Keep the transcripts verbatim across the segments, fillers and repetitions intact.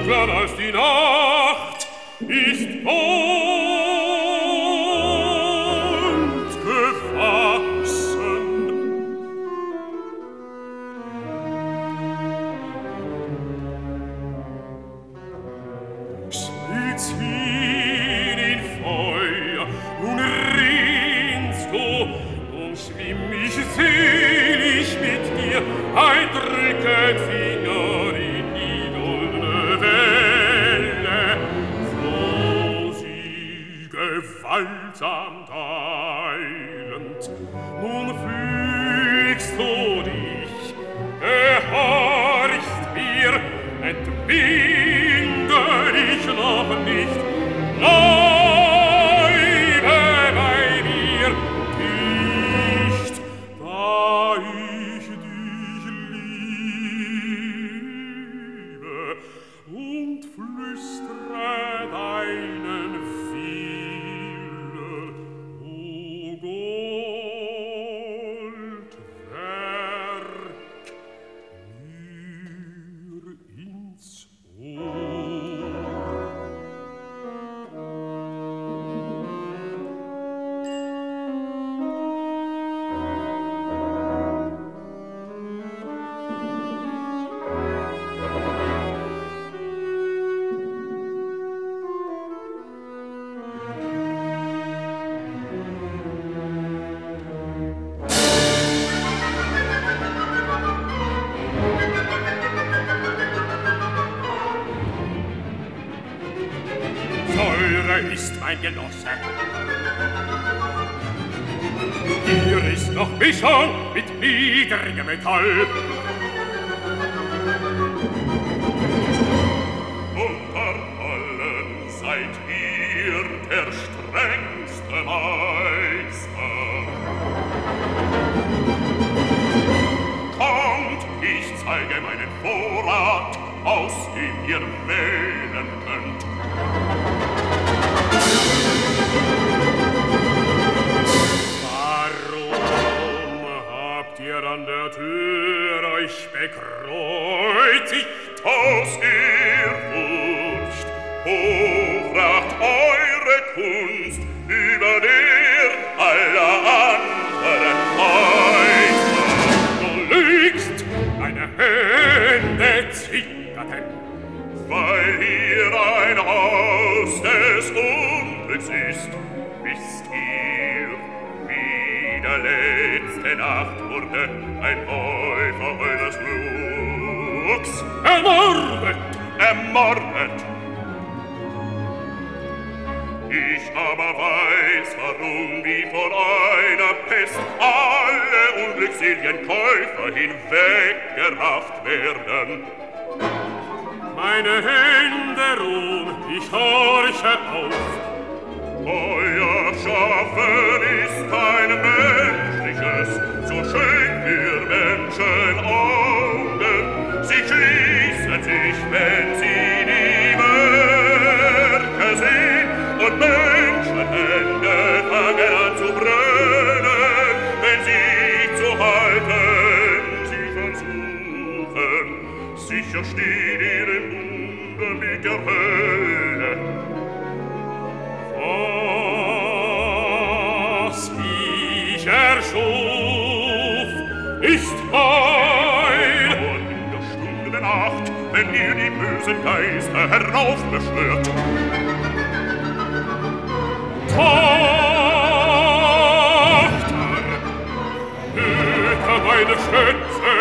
dunkler als die Nacht ist und gewachsen. Spitz hin in Feuer und rinnst du und schwimm ich selig mit dir, ein drücken Finger in die goldene Welle, so sie gewaltsam teilend. Nun fügst du dich, gehorchst mir, entwinde dich noch nicht, bleibe bei mir dicht, da ich dich liebe und flüstre deinen Willen, o Goldwerk, mir ins Ohr. Säure ist mein Genosse. Hier ist noch Mischung mit niedrigem Metall. Unter allen seid ihr der strengste Meister. Kommt, ich zeige meinen Vorrat, aus dem ihr wählen könnt. Warum habt ihr an der Tür euch bekreuzigt? Aus Ehrfurcht hochracht eure Kunst über der aller anderen Häuser. Du lügst, deine Hände zitterten, weil hier ein Haus des Unglücks ist, wisst ihr, wie der letzte Nacht wurde ein Täufer eures Flugs ermordet, ermordet. Ich aber weiß, warum wie von einer Pest alle unglückseligen Käufer hinweggerafft werden. Meine Hände ruhen, ich horche auf. Euer Schaffen ist kein menschliches, so schön für Menschenaugen. Sie schließen sich, wenn sie die Werke sehen, und Menschenhände fangen an zu brennen, wenn sie zu halten sie versuchen. Sicher steht ihr im Bunde mit der Hölle. Was ich erschuf, ist heil. Und in der Stunde der Nacht, wenn ihr die bösen Geister heraufbeschwört, Tochter, hüte meine Schätze.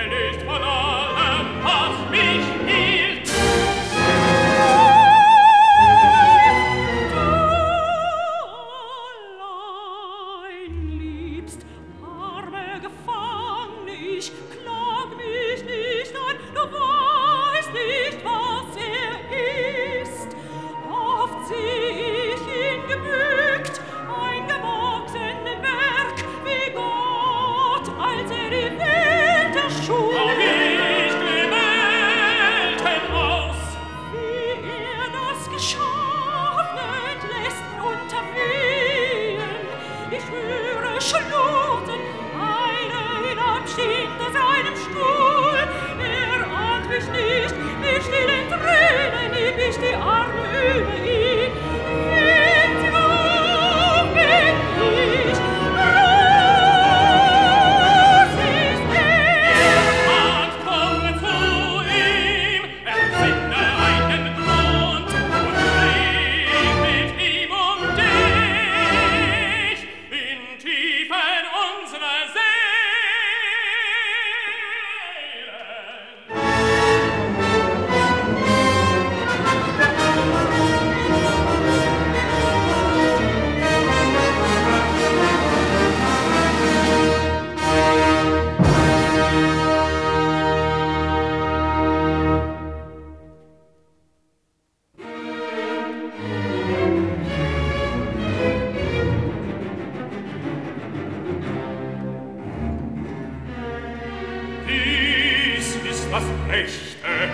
erlöst von allem, was mich hielt. Du allein liebst, arme Gefangene, ich klag mich nicht an, du weißt nicht, was er ist. Oft seh ich ihn gebückt, ein gewachsenen Werk, wie Gott, als er die Welt erschuf. Auch nicht die Welten aus, Wie er das Geschaffene entlässt unter Wehen. Ich höre Schlurten, einer hinabsteht aus seinem Stuhl. Er ahnt mich nicht, mit stillen Tränen heb ich die Arme über ihn. Wie traurig bin ich, groß ist er. Art komme zu ihm, erfinne einen Grund und red mit ihm um dich in Tiefen unserer Seelen. Dies ist das Rechte.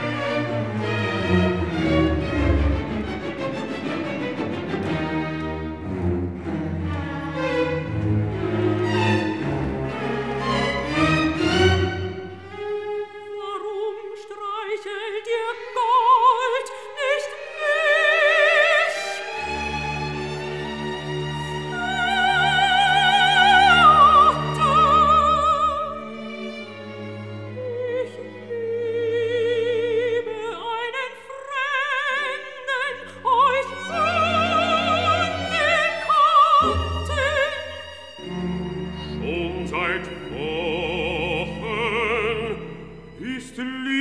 Warum streichelt ihr Gold nicht mich? Vater, ich liebe einen Fremden, euch Unbekannten. Schon seit Wochen ist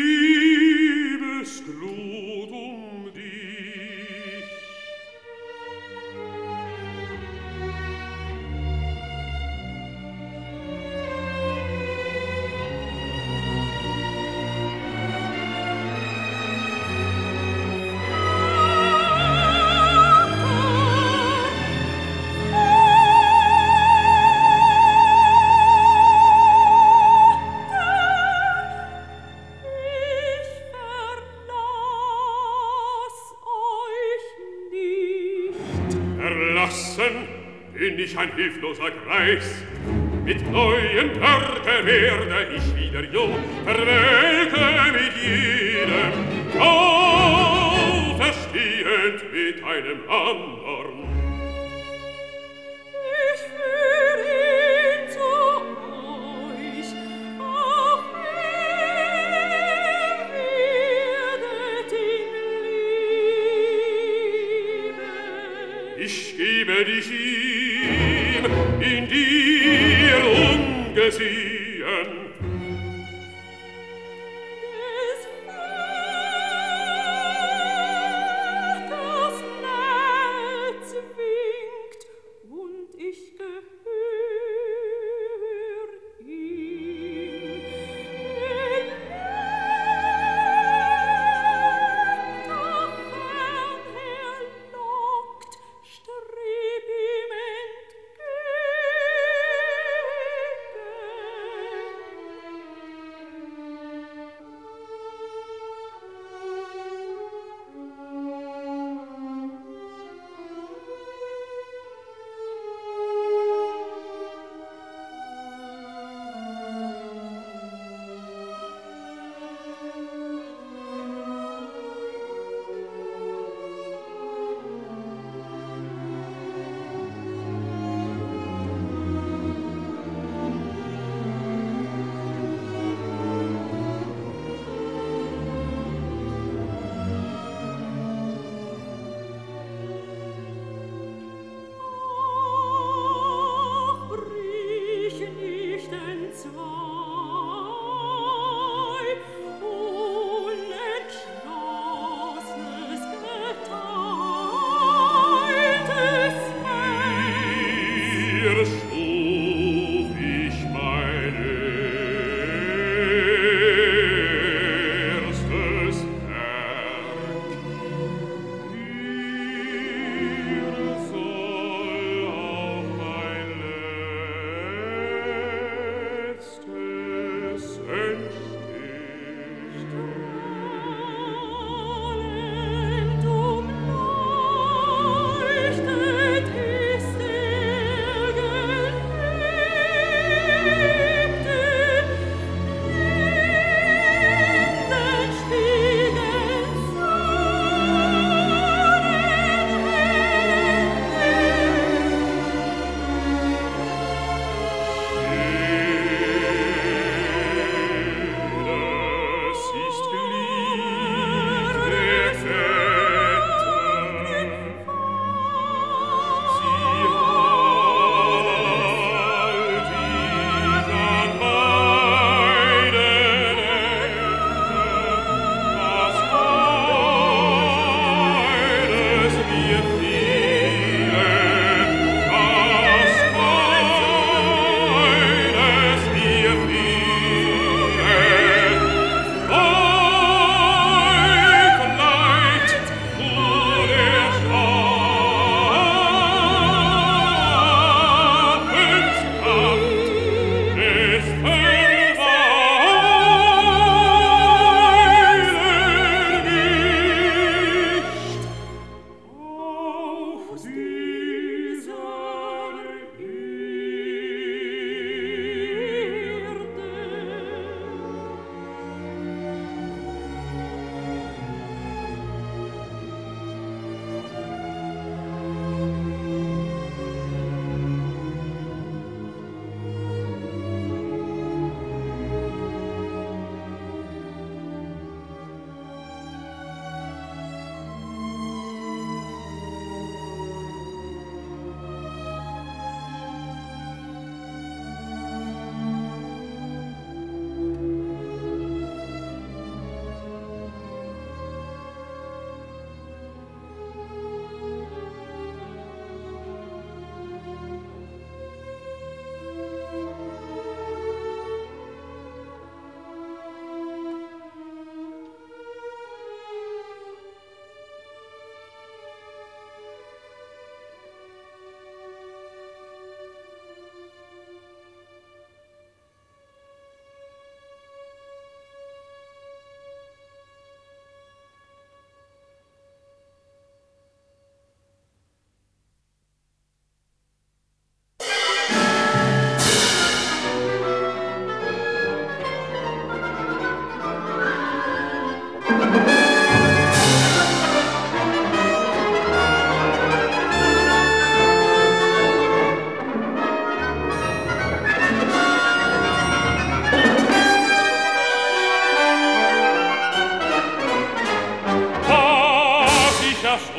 Liebesglut um dich. Ich verlass euch nicht. Verlassen bin ich ein hilfloser Greis. Mit neuen Wörtern werde ich wieder jung, verwelke mit jedem, auferstehend mit einem andern. Ich führ ihn zu euch, auch ihr werdet ihn lieben. Ich gebe dich ihm, in dir ungesehen. Des Vaters Netz winkt, und ich gehör ihm. Geliebter fernher lockt, streb ihm entgegen.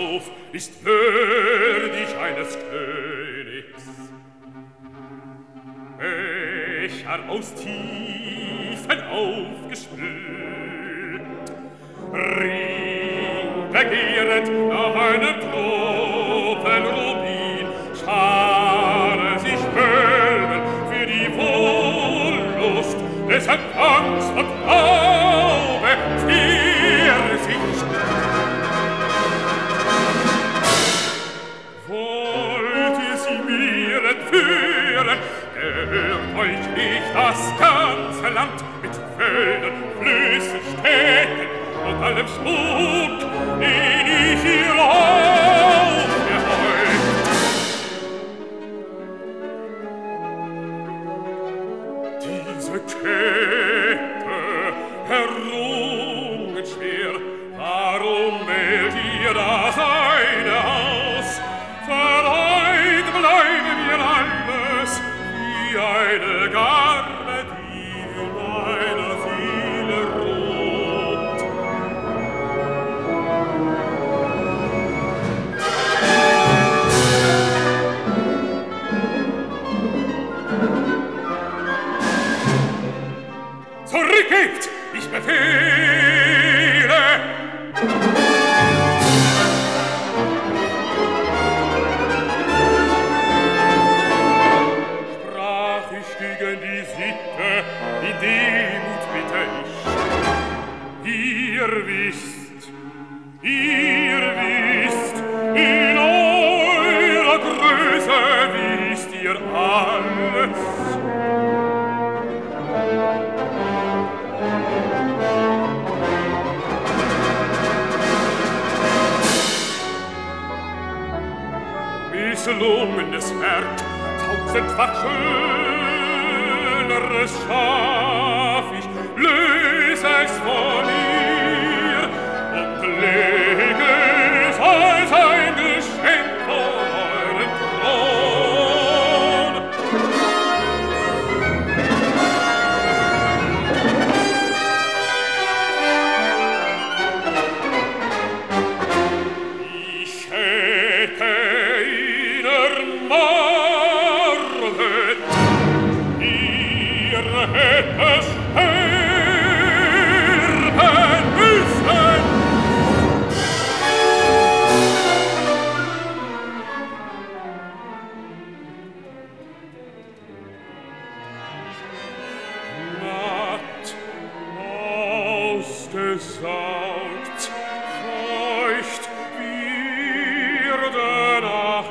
Ruf ist würdig eines Königs. Becher aus Tiefen aufgespült, Ring begehret nach einem Tropfen Rubin, schare sich Wölben für die Wohllust des Empfangs und Glaube Pfirsich. Wollt ihr sie mir entführen, gehört euch nicht das ganze Land mit Wäldern, Flüssen, Städten und allem Schmuck, den ich hier aufgehäuft. Diese Kette herrungen schwer, warum wählt ihr das eine aus? Verleiht bleibe mir alles wie eine Garbe, die in meiner Seele ruht. Zurückgebt, ich befehle! Sprach ich gegen die Sitte, in Demut bitte ich. Ihr wisst, ihr wisst, in eurer Größe wisst ihr alles. Misslungenes Werk, tausendfach schöneres schaff ich, löse es von mir und lege es als ein Geschenk vor euren Thron. Ich hätte Marvet, ihr hätte sterben müssen. Matt, ausgesaugt, feucht, wird nach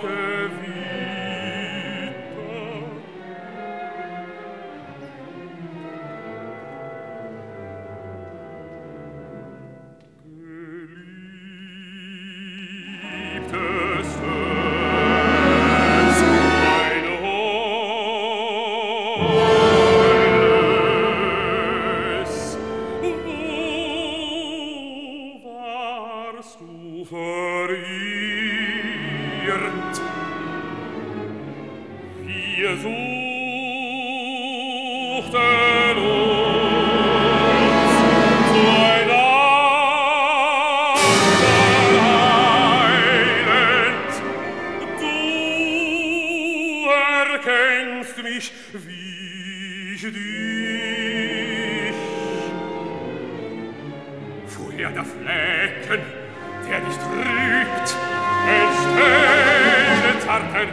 Wir suchten uns zueinander eilend. Du erkennst mich, wie ich dich. Woher der Flecken, der dich trügt, entstehen zarten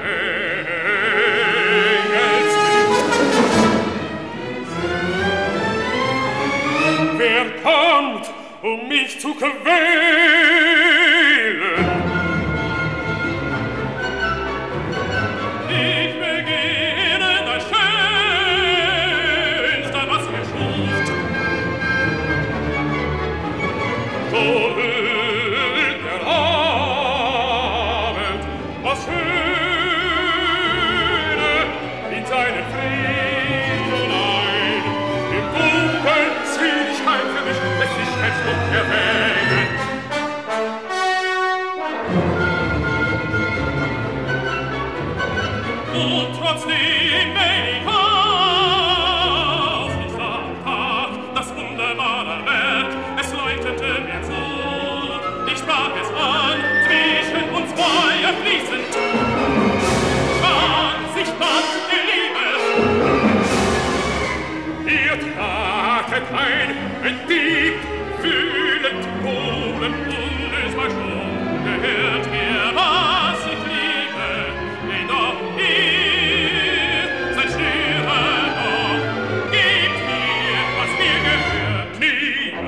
Wer kommt, um mich zu quälen? Ich beginne das Schönste, was ihr schuft. So hüllt der Abend das Schöne in seinen Frieden ein. Im Dunkeln zieh ich kein für mich, lässt sich kein Schmuck erwähnen.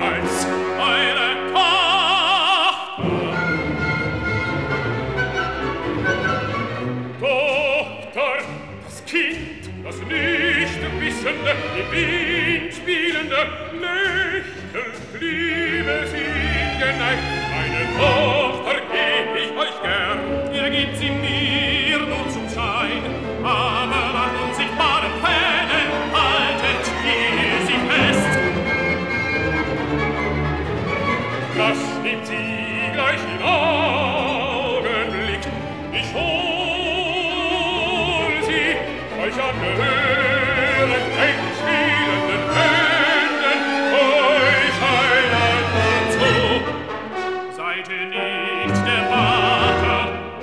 als eure Tochter. Tochter, das Kind, das nicht wissende, im Wind spielende, lächelt, liebe sie geneigt. Meine Tochter geb ich euch gern, ihr gebt sie mir nur zum Schein, aber an unsichtbaren Fäden haltet ihr sie fest. Das nimmt sie gleich in Augenblick, ich hol sie euch an gehören, eng spielenden Händen, euch einander zu. Seid ihr nicht der Vater,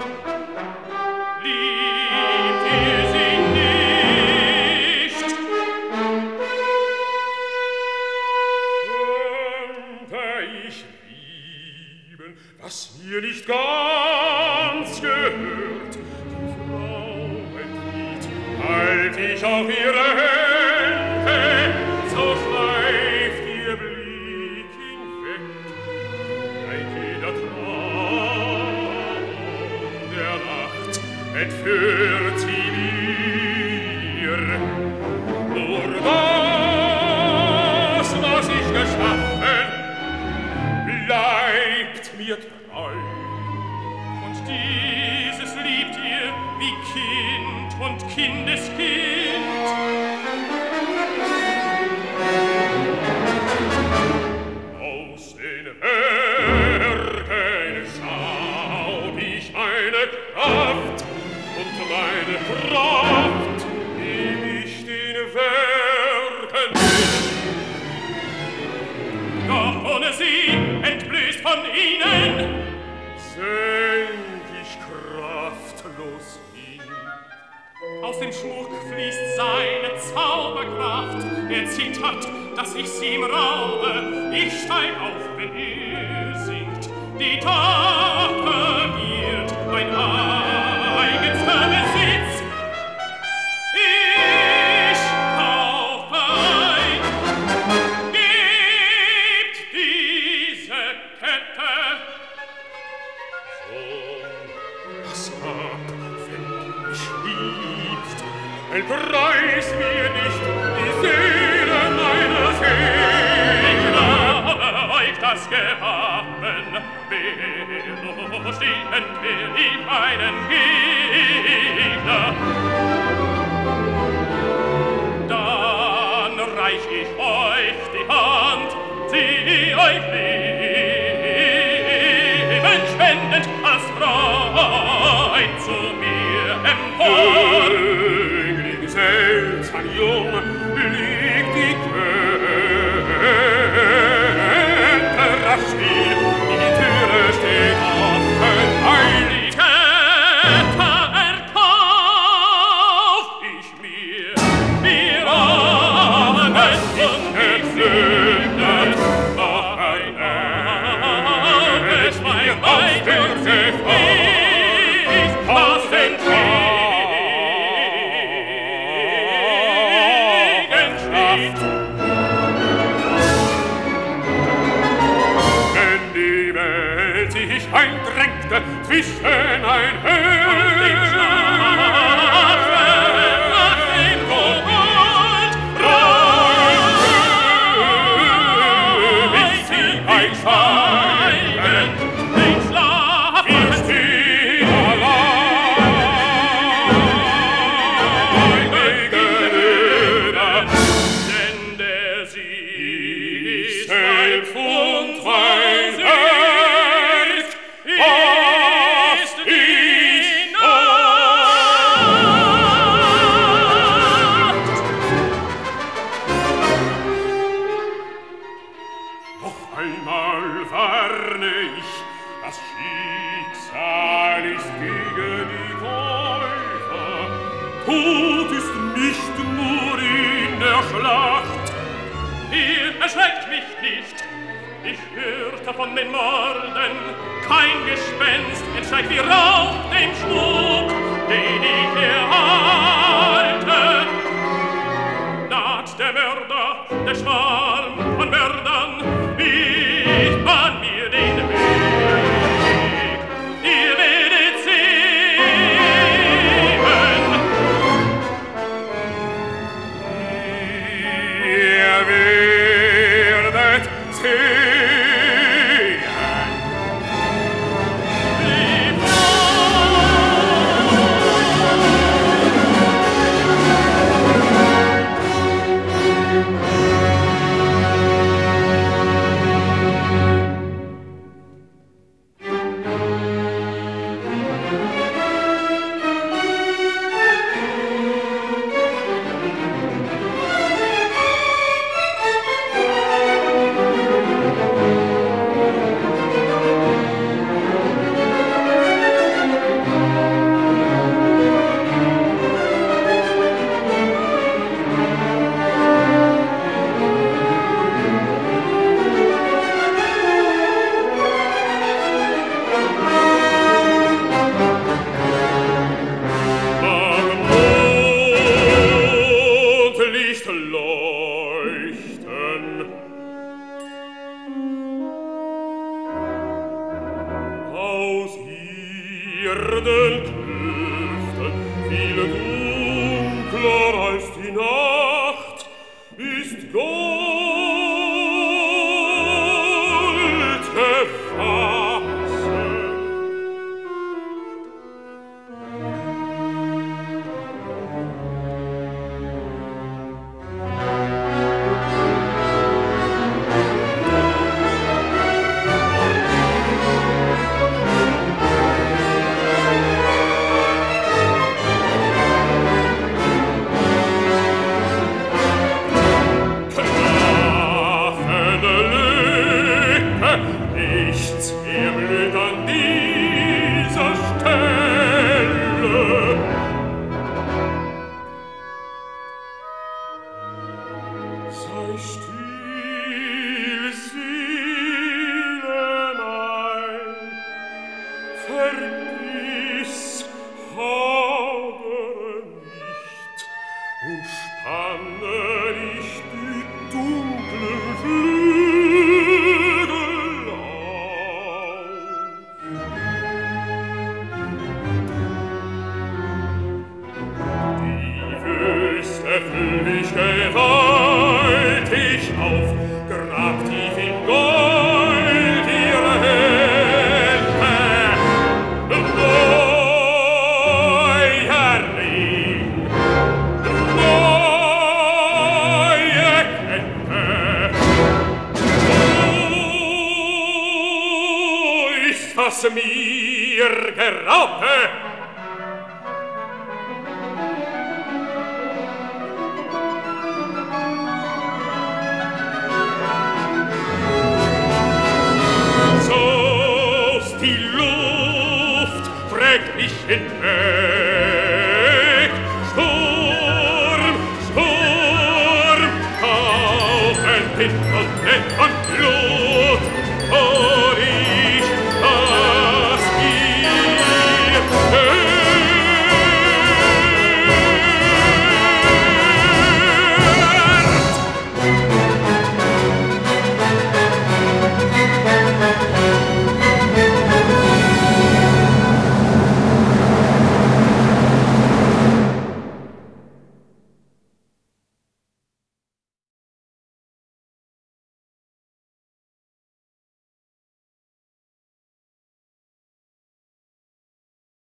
liebt ihr sie nicht? Könnte ich lieben, was mir nicht ganz gehört, die Frauenlied, halt ich auf ihre Hände, so schleift ihr Blick hinweg, ein jeder Traum der Nacht entführt sie mir. Nur das, was ich geschaffen, bleibt mir treu. Und dieses liebt ihr wie Kind und Kindeskind. Aus den Werken schaut ich eine Kraft, und meine Kraft geb ich den Werken. Doch ohne sie, entblößt von ihnen, sänk ich kraftlos hin. Aus dem Schmuck fließt seine Zauberkraft, er zittert, dass ich sie ihm raube. Ich steig auf, wenn er singt, die Tochter wird mein eigenster Besitz. Ich kaufe ein, gebt diese Kette. So, was ab, wenn du mich liebst, entreiß mir nicht die Seele meiner Seele. Euch das Gewappen, wer stehen will ich meinen Gegner. Dann reich ich euch die Hand, sie euch Leben spendend als Freund zu mir empor. Jüngling, seltsam jung, liegt die Kette rasch still, die Türe steht offen, ein die Kette erkauf ich mir, mir ahnen und ich sünden, noch ein Erdes, mein Weib und sich nicht aus den Kriegen schlaft. Wenn die Welt sich eindrängte zwischen ein Herz nach dem Gold, reicht sie ein Schweigen, den Schlaf ist sie allein gegenüber, denn der Sieg ist selbst und mein Herz ist die Nacht. Noch einmal warne ich, das Schicksal ist gegen die Käufer. Tod ist nicht nur in der Schlacht. Ihr erschreckt mich nicht, ich hörte von den Morden, kein Gespenst entsteigt wie Rauch dem Schmuck, den ich erhalte. Naht der Mörder, der Schwarm von Mördern, wie Die Luft trägt mich in